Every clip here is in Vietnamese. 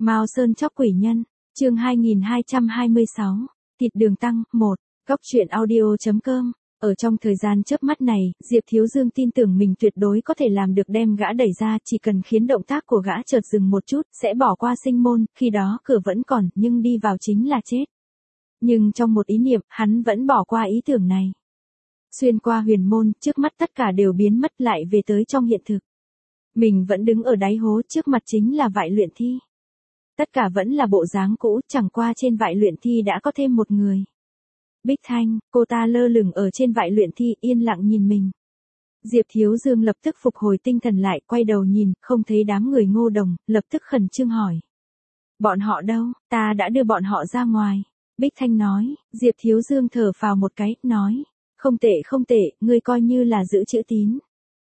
Mao Sơn chóc quỷ nhân, chương 2226, thịt đường tăng, 1, Góc truyện audio.com. Ở trong thời gian chớp mắt này, Diệp Thiếu Dương tin tưởng mình tuyệt đối có thể làm được đem gã đẩy ra, chỉ cần khiến động tác của gã chợt dừng một chút, sẽ bỏ qua sinh môn, khi đó cửa vẫn còn, nhưng đi vào chính là chết. Nhưng trong một ý niệm, hắn vẫn bỏ qua ý tưởng này. Xuyên qua huyền môn, trước mắt tất cả đều biến mất lại về tới trong hiện thực. Mình vẫn đứng ở đáy hố, trước mặt chính là vại luyện thi. Tất cả vẫn là bộ dáng cũ, chẳng qua trên vại luyện thi đã có thêm một người. Bích Thanh, cô ta lơ lửng ở trên vại luyện thi, yên lặng nhìn mình. Diệp Thiếu Dương lập tức phục hồi tinh thần lại, quay đầu nhìn, không thấy đám người Ngô Đồng, lập tức khẩn trương hỏi. Bọn họ đâu, ta đã đưa bọn họ ra ngoài. Bích Thanh nói. Diệp Thiếu Dương thở phào một cái, nói. Không tệ, ngươi coi như là giữ chữ tín.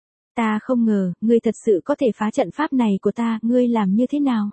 Ta không ngờ, ngươi thật sự có thể phá trận pháp này của ta, ngươi làm như thế nào?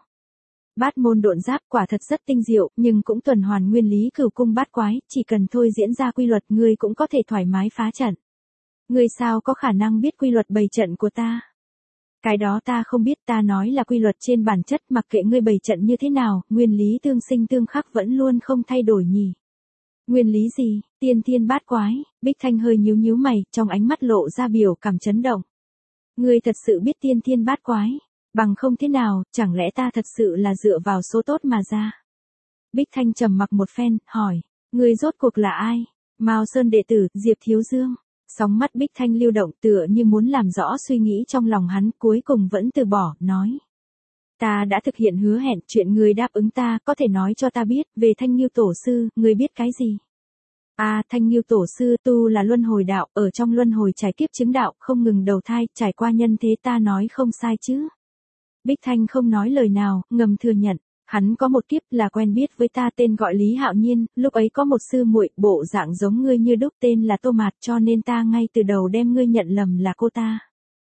Bát môn độn giáp quả thật rất tinh diệu, nhưng cũng tuần hoàn nguyên lý cửu cung bát quái, chỉ cần thôi diễn ra quy luật ngươi cũng có thể thoải mái phá trận. Ngươi sao có khả năng biết quy luật bày trận của ta? Cái đó ta không biết, ta nói là quy luật trên bản chất, mặc kệ ngươi bày trận như thế nào, nguyên lý tương sinh tương khắc vẫn luôn không thay đổi nhỉ. Nguyên lý gì? Tiên thiên bát quái. Bích Thanh hơi nhíu mày, trong ánh mắt lộ ra biểu cảm chấn động. Ngươi thật sự biết tiên thiên bát quái? Bằng không thế nào, chẳng lẽ ta thật sự là dựa vào số tốt mà ra? Bích Thanh trầm mặc một phen, hỏi, ngươi rốt cuộc là ai? Mao Sơn đệ tử, Diệp Thiếu Dương. Sóng mắt Bích Thanh lưu động tựa như muốn làm rõ suy nghĩ trong lòng hắn, cuối cùng vẫn từ bỏ, nói. Ta đã thực hiện hứa hẹn, chuyện ngươi đáp ứng ta, có thể nói cho ta biết, về Thanh Nghiêu Tổ Sư, ngươi biết cái gì? Thanh Nghiêu Tổ Sư tu là luân hồi đạo, ở trong luân hồi trải kiếp chứng đạo, không ngừng đầu thai, trải qua nhân thế, ta nói không sai chứ? Bích Thanh không nói lời nào, ngầm thừa nhận, hắn có một kiếp là quen biết với ta, tên gọi Lý Hạo Nhiên, lúc ấy có một sư muội bộ dạng giống ngươi như đúc, tên là Tô Mạt, cho nên ta ngay từ đầu đem ngươi nhận lầm là cô ta.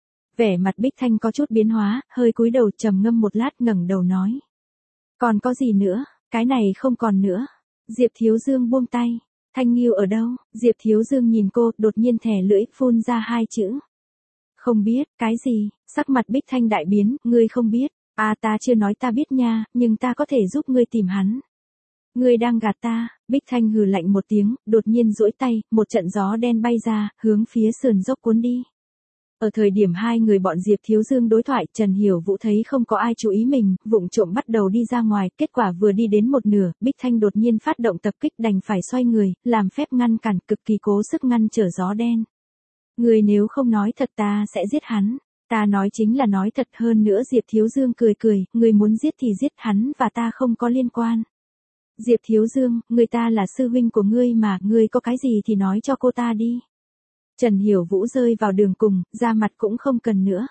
Vẻ mặt Bích Thanh có chút biến hóa, hơi cúi đầu trầm ngâm một lát, ngẩng đầu nói. Còn có gì nữa, cái này không còn nữa. Diệp Thiếu Dương buông tay. Thanh Nghiêu ở đâu? Diệp Thiếu Dương nhìn cô, đột nhiên thè lưỡi, phun ra hai chữ. Không biết, cái gì? Sắc mặt Bích Thanh đại biến, ngươi không biết. Ta chưa nói ta biết nha, nhưng ta có thể giúp ngươi tìm hắn. Ngươi đang gạt ta. Bích Thanh hừ lạnh một tiếng, đột nhiên duỗi tay, một trận gió đen bay ra, hướng phía sườn dốc cuốn đi. Ở thời điểm hai người bọn Diệp Thiếu Dương đối thoại, Trần Hiểu Vũ thấy không có ai chú ý mình, vụng trộm bắt đầu đi ra ngoài, kết quả vừa đi đến một nửa, Bích Thanh đột nhiên phát động tập kích, đành phải xoay người, làm phép ngăn cản, cực kỳ cố sức ngăn trở gió đen. Ngươi nếu không nói thật ta sẽ giết hắn. Ta nói chính là nói thật, hơn nữa. Diệp Thiếu Dương cười, ngươi muốn giết thì giết, hắn và ta không có liên quan. Diệp Thiếu Dương, người ta là sư huynh của ngươi mà, ngươi có cái gì thì nói cho cô ta đi. Trần Hiểu Vũ rơi vào đường cùng, ra mặt cũng không cần nữa.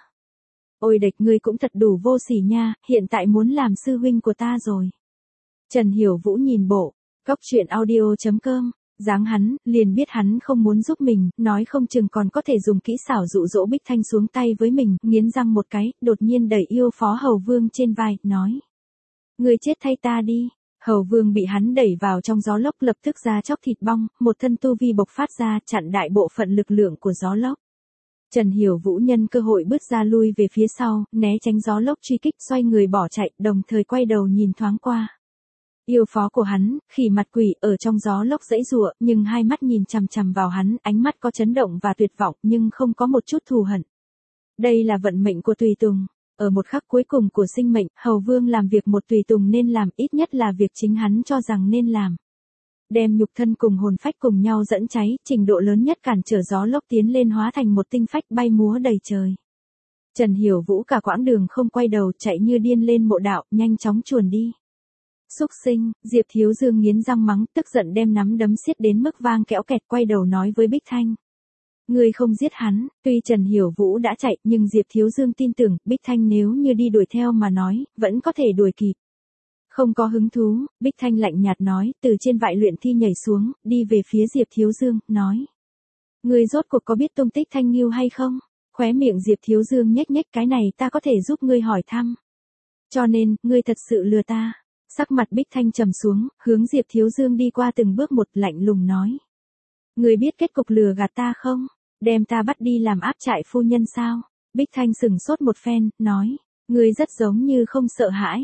Ôi địch, ngươi cũng thật đủ vô sỉ nha, hiện tại muốn làm sư huynh của ta rồi. Trần Hiểu Vũ nhìn bộ, Góc truyện audio.com, dáng hắn, liền biết hắn không muốn giúp mình, nói không chừng còn có thể dùng kỹ xảo dụ dỗ Bích Thanh xuống tay với mình, nghiến răng một cái, đột nhiên đẩy yêu phó Hầu Vương trên vai, nói. Ngươi chết thay ta đi. Hầu Vương bị hắn đẩy vào trong gió lốc, lập tức da chóc thịt bong, một thân tu vi bộc phát ra, chặn đại bộ phận lực lượng của gió lốc. Trần Hiểu Vũ nhân cơ hội bứt ra lui về phía sau, né tránh gió lốc truy kích, xoay người bỏ chạy, đồng thời quay đầu nhìn thoáng qua. Yêu phó của hắn, Khỉ Mặt Quỷ, ở trong gió lốc giãy giụa, nhưng hai mắt nhìn chằm chằm vào hắn, ánh mắt có chấn động và tuyệt vọng, nhưng không có một chút thù hận. Đây là vận mệnh của tùy tùng. Ở một khắc cuối cùng của sinh mệnh, Hầu Vương làm việc một tùy tùng nên làm, ít nhất là việc chính hắn cho rằng nên làm. Đem nhục thân cùng hồn phách cùng nhau dẫn cháy, trình độ lớn nhất cản trở gió lốc tiến lên, hóa thành một tinh phách bay múa đầy trời. Trần Hiểu Vũ cả quãng đường không quay đầu, chạy như điên lên mộ đạo, nhanh chóng chuồn đi. Xúc sinh. Diệp Thiếu Dương nghiến răng mắng, tức giận đem nắm đấm siết đến mức vang kẽo kẹt, quay đầu nói với Bích Thanh. Ngươi không giết hắn. Tuy Trần Hiểu Vũ đã chạy, nhưng Diệp Thiếu Dương tin tưởng, Bích Thanh nếu như đi đuổi theo mà nói, vẫn có thể đuổi kịp. Không có hứng thú, Bích Thanh lạnh nhạt nói, từ trên vại luyện thi nhảy xuống, đi về phía Diệp Thiếu Dương, nói. Ngươi rốt cuộc có biết tung tích Thanh Nghiêu hay không? Khóe miệng Diệp Thiếu Dương nhếch, cái này ta có thể giúp ngươi hỏi thăm. Cho nên, ngươi thật sự lừa ta. Sắc mặt Bích Thanh trầm xuống, hướng Diệp Thiếu Dương đi qua từng bước một, lạnh lùng nói. Ngươi biết kết cục lừa gạt ta không? Đem ta bắt đi làm áp trại phu nhân sao? Bích Thanh sừng sốt một phen, nói. Ngươi rất giống như không sợ hãi.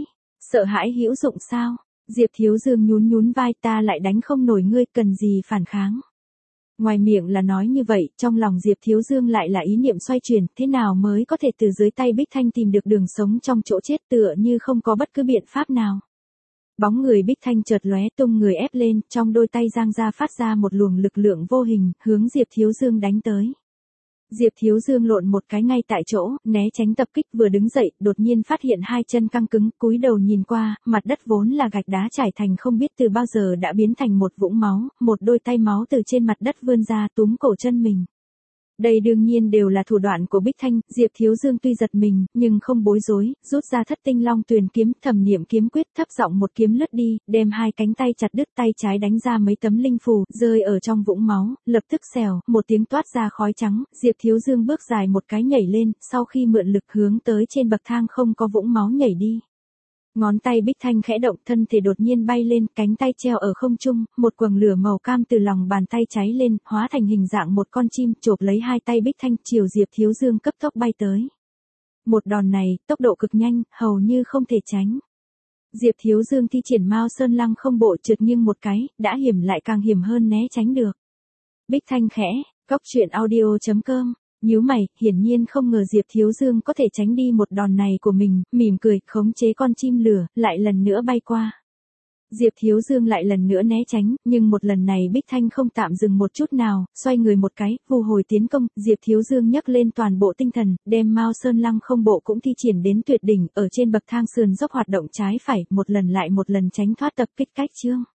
Sợ hãi hữu dụng sao? Diệp Thiếu Dương nhún nhún vai, ta lại đánh không nổi ngươi, cần gì phản kháng. Ngoài miệng là nói như vậy, trong lòng Diệp Thiếu Dương lại là ý niệm xoay chuyển, thế nào mới có thể từ dưới tay Bích Thanh tìm được đường sống trong chỗ chết, tựa như không có bất cứ biện pháp nào. Bóng người Bích Thanh chợt lóe, tung người ép lên, trong đôi tay giang ra phát ra một luồng lực lượng vô hình, hướng Diệp Thiếu Dương đánh tới. Diệp Thiếu Dương lộn một cái ngay tại chỗ, né tránh tập kích, vừa đứng dậy, đột nhiên phát hiện hai chân căng cứng, cúi đầu nhìn qua, mặt đất vốn là gạch đá trải thành không biết từ bao giờ đã biến thành một vũng máu, một đôi tay máu từ trên mặt đất vươn ra túm cổ chân mình. Đây đương nhiên đều là thủ đoạn của Bích Thanh, Diệp Thiếu Dương tuy giật mình, nhưng không bối rối, rút ra Thất Tinh Long Tuyền kiếm, thẩm niệm kiếm quyết, thấp giọng một kiếm lướt đi, đem hai cánh tay chặt đứt, tay trái đánh ra mấy tấm linh phù, rơi ở trong vũng máu, lập tức xèo, một tiếng toát ra khói trắng, Diệp Thiếu Dương bước dài một cái nhảy lên, sau khi mượn lực hướng tới trên bậc thang không có vũng máu nhảy đi. Ngón tay Bích Thanh khẽ động, thân thể đột nhiên bay lên, cánh tay treo ở không trung, một quầng lửa màu cam từ lòng bàn tay cháy lên, hóa thành hình dạng một con chim, chộp lấy hai tay Bích Thanh, chiều Diệp Thiếu Dương cấp tốc bay tới. Một đòn này, tốc độ cực nhanh, hầu như không thể tránh. Diệp Thiếu Dương thi triển Mao Sơn Lăng không bộ, trượt nghiêng một cái, đã hiểm lại càng hiểm hơn né tránh được. Bích Thanh khẽ, goctruyện.audio.com nhíu mày, hiển nhiên không ngờ Diệp Thiếu Dương có thể tránh đi một đòn này của mình, mỉm cười, khống chế con chim lửa, lại lần nữa bay qua. Diệp Thiếu Dương lại lần nữa né tránh, nhưng một lần này Bích Thanh không tạm dừng một chút nào, xoay người một cái, vù hồi tiến công, Diệp Thiếu Dương nhấc lên toàn bộ tinh thần, đem Mao Sơn Lăng không bộ cũng thi triển đến tuyệt đỉnh, ở trên bậc thang sườn dốc hoạt động trái phải, một lần lại một lần tránh thoát tập kích cách chương.